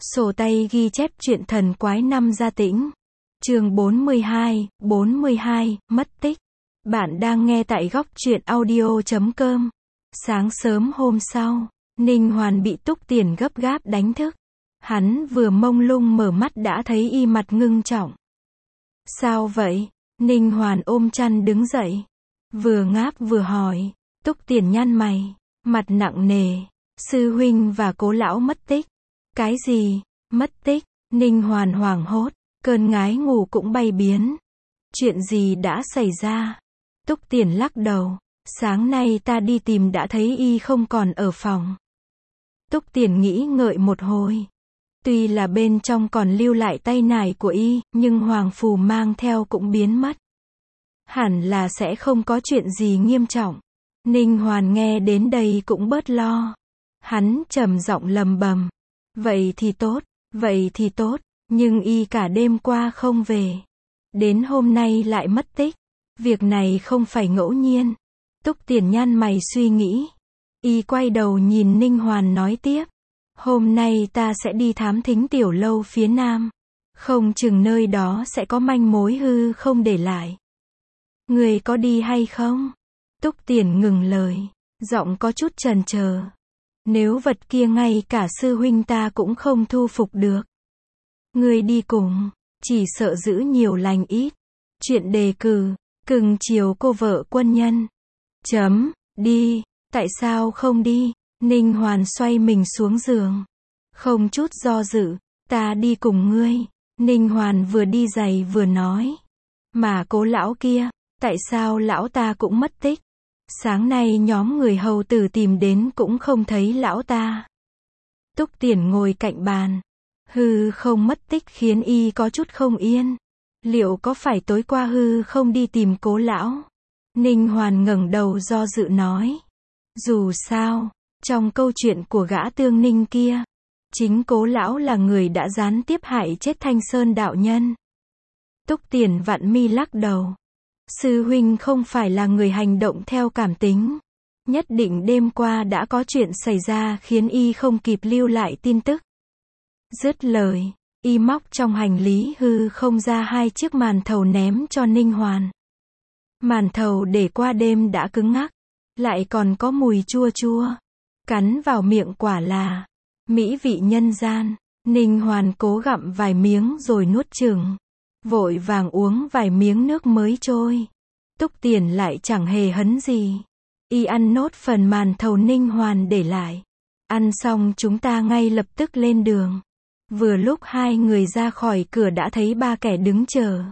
Sổ tay ghi chép chuyện thần quái năm Gia Tĩnh. Chương 42, mất tích. Bạn đang nghe tại góc truyện audio.com. Sáng sớm hôm sau, Ninh Hoàn bị Túc Tiền gấp gáp đánh thức. Hắn vừa mông lung mở mắt đã thấy y mặt ngưng trọng. Sao vậy? Ninh Hoàn ôm chăn đứng dậy. Vừa ngáp vừa hỏi. Túc Tiền nhăn mày, mặt nặng nề. Sư huynh và Cố lão mất tích. Cái gì? Mất tích? Ninh Hoàn hoảng hốt, cơn ngái ngủ cũng bay biến. Chuyện gì đã xảy ra? Túc Tiền lắc đầu. Sáng nay ta đi tìm đã thấy y không còn ở phòng. Túc Tiền nghĩ ngợi một hồi. Tuy là bên trong còn lưu lại tay nải của y, nhưng hoàng phù mang theo cũng biến mất. Hẳn là sẽ không có chuyện gì nghiêm trọng. Ninh Hoàn nghe đến đây cũng bớt lo. Hắn trầm giọng lầm bầm. Vậy thì tốt, nhưng y cả đêm qua không về. Đến hôm nay lại mất tích. Việc này không phải ngẫu nhiên. Túc Tiền nhăn mày suy nghĩ. Y quay đầu nhìn Ninh Hoàn nói tiếp. Hôm nay ta sẽ đi thám thính tiểu lâu phía nam. Không chừng nơi đó sẽ có manh mối hư không để lại. Người có đi hay không? Túc Tiền ngừng lời, giọng có chút chần chờ. Nếu vật kia ngay cả sư huynh ta cũng không thu phục được. Người đi cùng, chỉ sợ giữ nhiều lành ít. Chuyện đề cử, cưng chiều cô vợ quân nhân. Đi, tại sao không đi? Ninh Hoàn xoay mình xuống giường. Không chút do dự, ta đi cùng ngươi. Ninh Hoàn vừa đi giày vừa nói. Mà Cố lão kia, tại sao lão ta cũng mất tích? Sáng nay nhóm người hầu tử tìm đến cũng không thấy lão ta. Túc Tiền ngồi cạnh bàn. Hư không mất tích khiến y có chút không yên. Liệu có phải tối qua hư không đi tìm Cố lão? Ninh Hoàn ngẩng đầu do dự nói. Dù sao, trong câu chuyện của gã Tương Ninh kia, chính Cố lão là người đã gián tiếp hại chết Thanh Sơn đạo nhân. Túc Tiền vặn mi lắc đầu. Sư huynh không phải là người hành động theo cảm tính. Nhất định đêm qua đã có chuyện xảy ra khiến y không kịp lưu lại tin tức. Dứt lời, y móc trong hành lý hư không ra 2 chiếc màn thầu ném cho Ninh Hoàn. Màn thầu để qua đêm đã cứng ngắc, lại còn có mùi chua chua. Cắn vào miệng quả là mỹ vị nhân gian. Ninh Hoàn cố gặm vài miếng rồi nuốt chửng. Vội vàng uống vài miếng nước mới trôi. Túc Tiền lại chẳng hề hấn gì. Y ăn nốt phần màn thầu Ninh Hoàn để lại. Ăn xong chúng ta ngay lập tức lên đường. Vừa lúc 2 người ra khỏi cửa đã thấy 3 kẻ đứng chờ.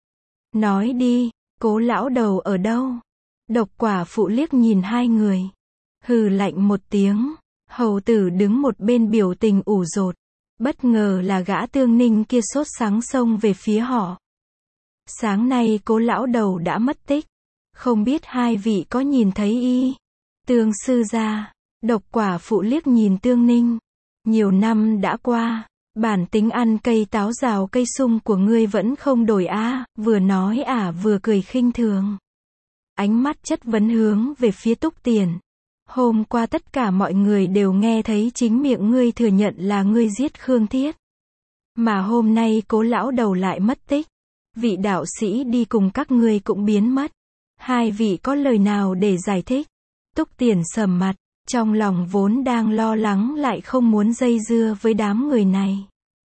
Nói đi, Cố lão đầu ở đâu? Độc Quả Phụ liếc nhìn 2 người. Hừ lạnh một tiếng. Hầu tử đứng một bên biểu tình ủ rột. Bất ngờ là gã Tương Ninh kia sốt sắng xông về phía họ. Sáng nay Cố lão đầu đã mất tích. Không biết 2 vị có nhìn thấy y? Tương sư gia. Độc Quả Phụ liếc nhìn Tương Ninh. Nhiều năm đã qua, bản tính ăn cây táo rào cây sung của ngươi vẫn không đổi vừa nói vừa cười khinh thường. Ánh mắt chất vấn hướng về phía Túc Tiền. Hôm qua tất cả mọi người đều nghe thấy chính miệng ngươi thừa nhận là ngươi giết Khương Thiết. Mà hôm nay Cố lão đầu lại mất tích. Vị đạo sĩ đi cùng các ngươi cũng biến mất. 2 vị có lời nào để giải thích? Túc Tiền sầm mặt, trong lòng vốn đang lo lắng lại không muốn dây dưa với đám người này.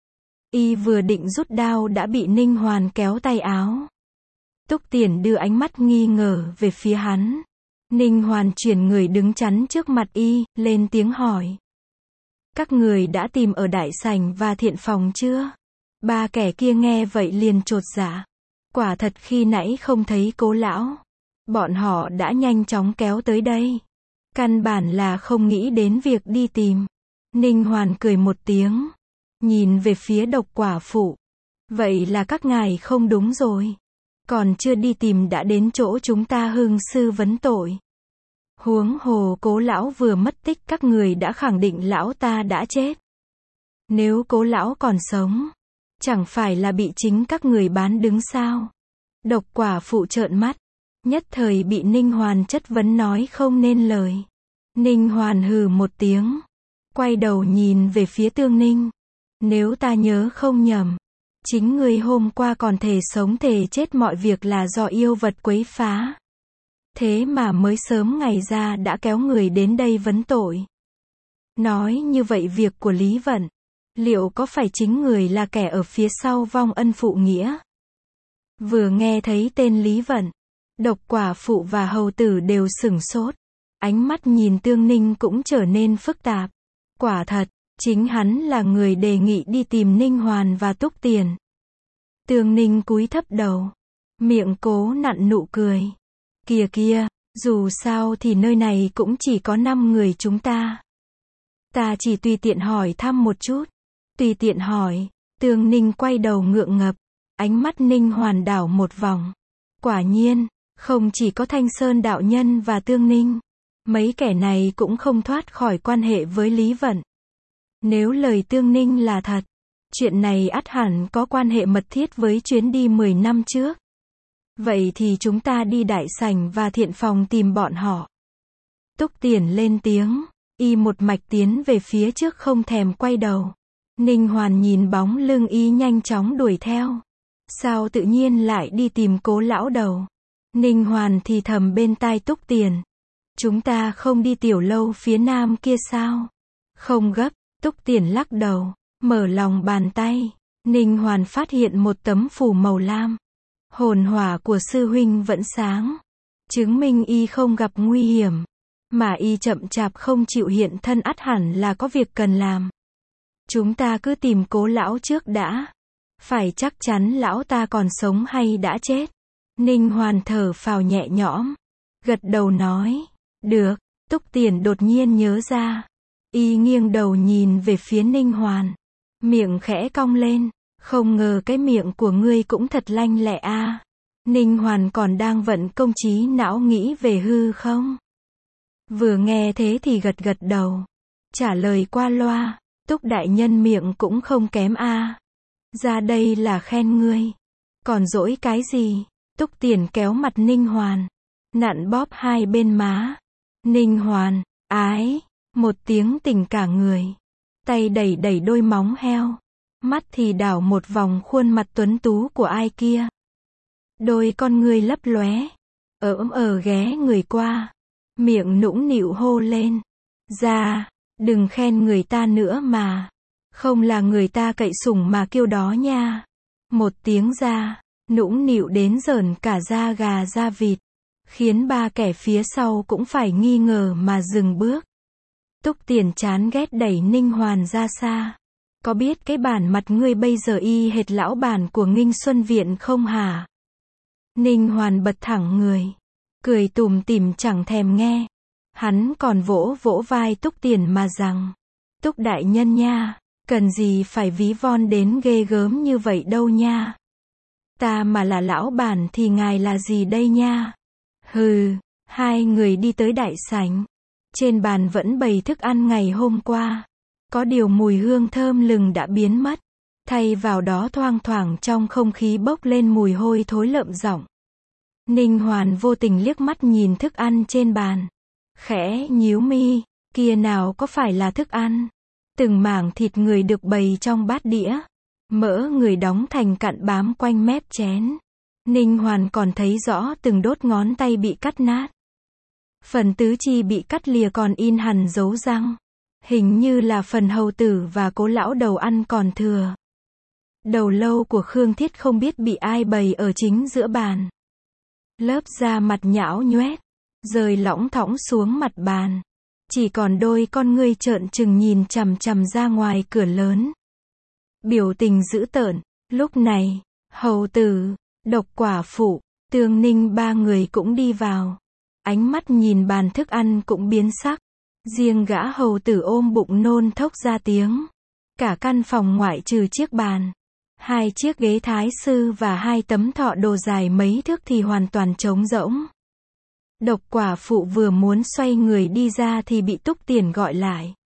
Y vừa định rút đao đã bị Ninh Hoàn kéo tay áo. Túc Tiền đưa ánh mắt nghi ngờ về phía hắn. Ninh Hoàn chuyển người đứng chắn trước mặt y, lên tiếng hỏi. Các người đã tìm ở đại sảnh và thiện phòng chưa? 3 kẻ kia nghe vậy liền chột dạ. Quả thật khi nãy không thấy Cố lão. Bọn họ đã nhanh chóng kéo tới đây. Căn bản là không nghĩ đến việc đi tìm. Ninh Hoàn cười một tiếng. Nhìn về phía Độc Quả Phụ. Vậy là các ngài không đúng rồi. Còn chưa đi tìm đã đến chỗ chúng ta hưng sư vấn tội. Huống hồ Cố lão vừa mất tích các người đã khẳng định lão ta đã chết. Nếu Cố lão còn sống, chẳng phải là bị chính các người bán đứng sao? Độc Quả Phụ trợn mắt. Nhất thời bị Ninh Hoàn chất vấn nói không nên lời. Ninh Hoàn hừ một tiếng. Quay đầu nhìn về phía Tương Ninh. Nếu ta nhớ không nhầm, chính ngươi hôm qua còn thề sống thề chết mọi việc là do yêu vật quấy phá. Thế mà mới sớm ngày ra đã kéo người đến đây vấn tội. Nói như vậy việc của Lý Vận, liệu có phải chính người là kẻ ở phía sau vong ân phụ nghĩa? Vừa nghe thấy tên Lý Vận, Độc Quả Phụ và hầu tử đều sửng sốt. Ánh mắt nhìn Tương Ninh cũng trở nên phức tạp. Quả thật, chính hắn là người đề nghị đi tìm Ninh Hoàn và Túc Tiền. Tương Ninh cúi thấp đầu, miệng cố nặn nụ cười. Kìa kìa, dù sao thì nơi này cũng chỉ có 5 người chúng ta. Ta chỉ tùy tiện hỏi thăm một chút. Tùy tiện hỏi. Tương Ninh quay đầu ngượng ngập. Ánh mắt Ninh Hoàn đảo một vòng. Quả nhiên, không chỉ có Thanh Sơn đạo nhân và Tương Ninh. Mấy kẻ này cũng không thoát khỏi quan hệ với Lý Vận. Nếu lời Tương Ninh là thật, chuyện này ắt hẳn có quan hệ mật thiết với chuyến đi 10 năm trước. Vậy thì chúng ta đi đại sảnh và thiện phòng tìm bọn họ. Túc Tiền lên tiếng, y một mạch tiến về phía trước không thèm quay đầu. Ninh Hoàn nhìn bóng lưng y nhanh chóng đuổi theo. Sao tự nhiên lại đi tìm Cố lão đầu? Ninh Hoàn thì thầm bên tai Túc Tiền. Chúng ta không đi tiểu lâu phía nam kia sao? Không gấp, Túc Tiền lắc đầu, mở lòng bàn tay. Ninh Hoàn phát hiện một tấm phù màu lam. Hồn hỏa của sư huynh vẫn sáng, chứng minh y không gặp nguy hiểm, mà y chậm chạp không chịu hiện thân ắt hẳn là có việc cần làm. Chúng ta cứ tìm Cố lão trước đã. Phải chắc chắn lão ta còn sống hay đã chết. Ninh Hoàn thở phào nhẹ nhõm, gật đầu nói, được. Túc Tiền đột nhiên nhớ ra, y nghiêng đầu nhìn về phía Ninh Hoàn, miệng khẽ cong lên. Không ngờ cái miệng của ngươi cũng thật lanh lẹ a. Ninh Hoàn còn đang vận công trí não nghĩ về hư không? Vừa nghe thế thì gật gật đầu, trả lời qua loa, Túc đại nhân miệng cũng không kém a. Ra đây là khen ngươi. Còn dỗi cái gì? Túc Tiền kéo mặt Ninh Hoàn, nặn bóp hai bên má. Ninh Hoàn, ái, một tiếng tỉnh cả người. Tay đẩy đẩy đôi móng heo. Mắt thì đảo một vòng khuôn mặt tuấn tú của ai kia. Đôi con ngươi lấp lóe, ghé người qua, miệng nũng nịu hô lên. Ra, đừng khen người ta nữa mà. Không là người ta cậy sủng mà kêu đó nha. Một tiếng ra, nũng nịu đến rờn cả da gà da vịt, khiến ba kẻ phía sau cũng phải nghi ngờ mà dừng bước. Túc Tiền chán ghét đẩy Ninh Hoàn ra xa. Có biết cái bản mặt ngươi bây giờ y hệt lão bản của Nghinh Xuân Viện không hả? Ninh Hoàn bật thẳng người, cười tủm tỉm chẳng thèm nghe. Hắn còn vỗ vỗ vai Túc Tiền mà rằng, Túc đại nhân nha, cần gì phải ví von đến ghê gớm như vậy đâu nha. Ta mà là lão bản thì ngài là gì đây nha? Hừ. Hai người đi tới đại sảnh. Trên bàn vẫn bày thức ăn ngày hôm qua. Có điều mùi hương thơm lừng đã biến mất. Thay vào đó thoang thoảng trong không khí bốc lên mùi hôi thối lợm giọng. Ninh Hoàn vô tình liếc mắt nhìn thức ăn trên bàn. Khẽ nhíu mi, kia nào có phải là thức ăn. Từng mảng thịt người được bày trong bát đĩa. Mỡ người đóng thành cặn bám quanh mép chén. Ninh Hoàn còn thấy rõ từng đốt ngón tay bị cắt nát. Phần tứ chi bị cắt lìa còn in hằn dấu răng. Hình như là phần hầu tử và Cố lão đầu ăn còn thừa. Đầu lâu của Khương Thiết không biết bị ai bày ở chính giữa bàn. Lớp da mặt nhão nhoét, rơi lõng thõng xuống mặt bàn. Chỉ còn đôi con ngươi trợn trừng nhìn chằm chằm ra ngoài cửa lớn. Biểu tình dữ tợn. Lúc này, hầu tử, Độc Quả Phụ, Tương Ninh ba người cũng đi vào. Ánh mắt nhìn bàn thức ăn cũng biến sắc. Riêng gã hầu tử ôm bụng nôn thốc ra tiếng. Cả căn phòng ngoại trừ chiếc bàn, 2 chiếc ghế thái sư và 2 tấm thọ đồ dài mấy thước thì hoàn toàn trống rỗng. Độc Quả Phụ vừa muốn xoay người đi ra thì bị Túc Tiền gọi lại.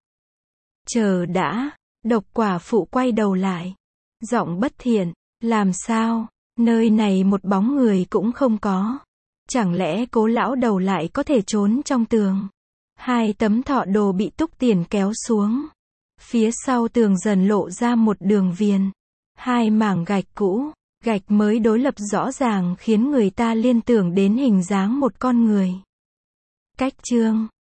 Chờ đã. Độc Quả Phụ quay đầu lại, giọng bất thiện, làm sao, nơi này một bóng người cũng không có. Chẳng lẽ Cố lão đầu lại có thể trốn trong tường? 2 tấm thọ đồ bị Túc Tiền kéo xuống. Phía sau tường dần lộ ra một đường viền. Hai mảng gạch cũ, gạch mới đối lập rõ ràng khiến người ta liên tưởng đến hình dáng một con người. Cách chương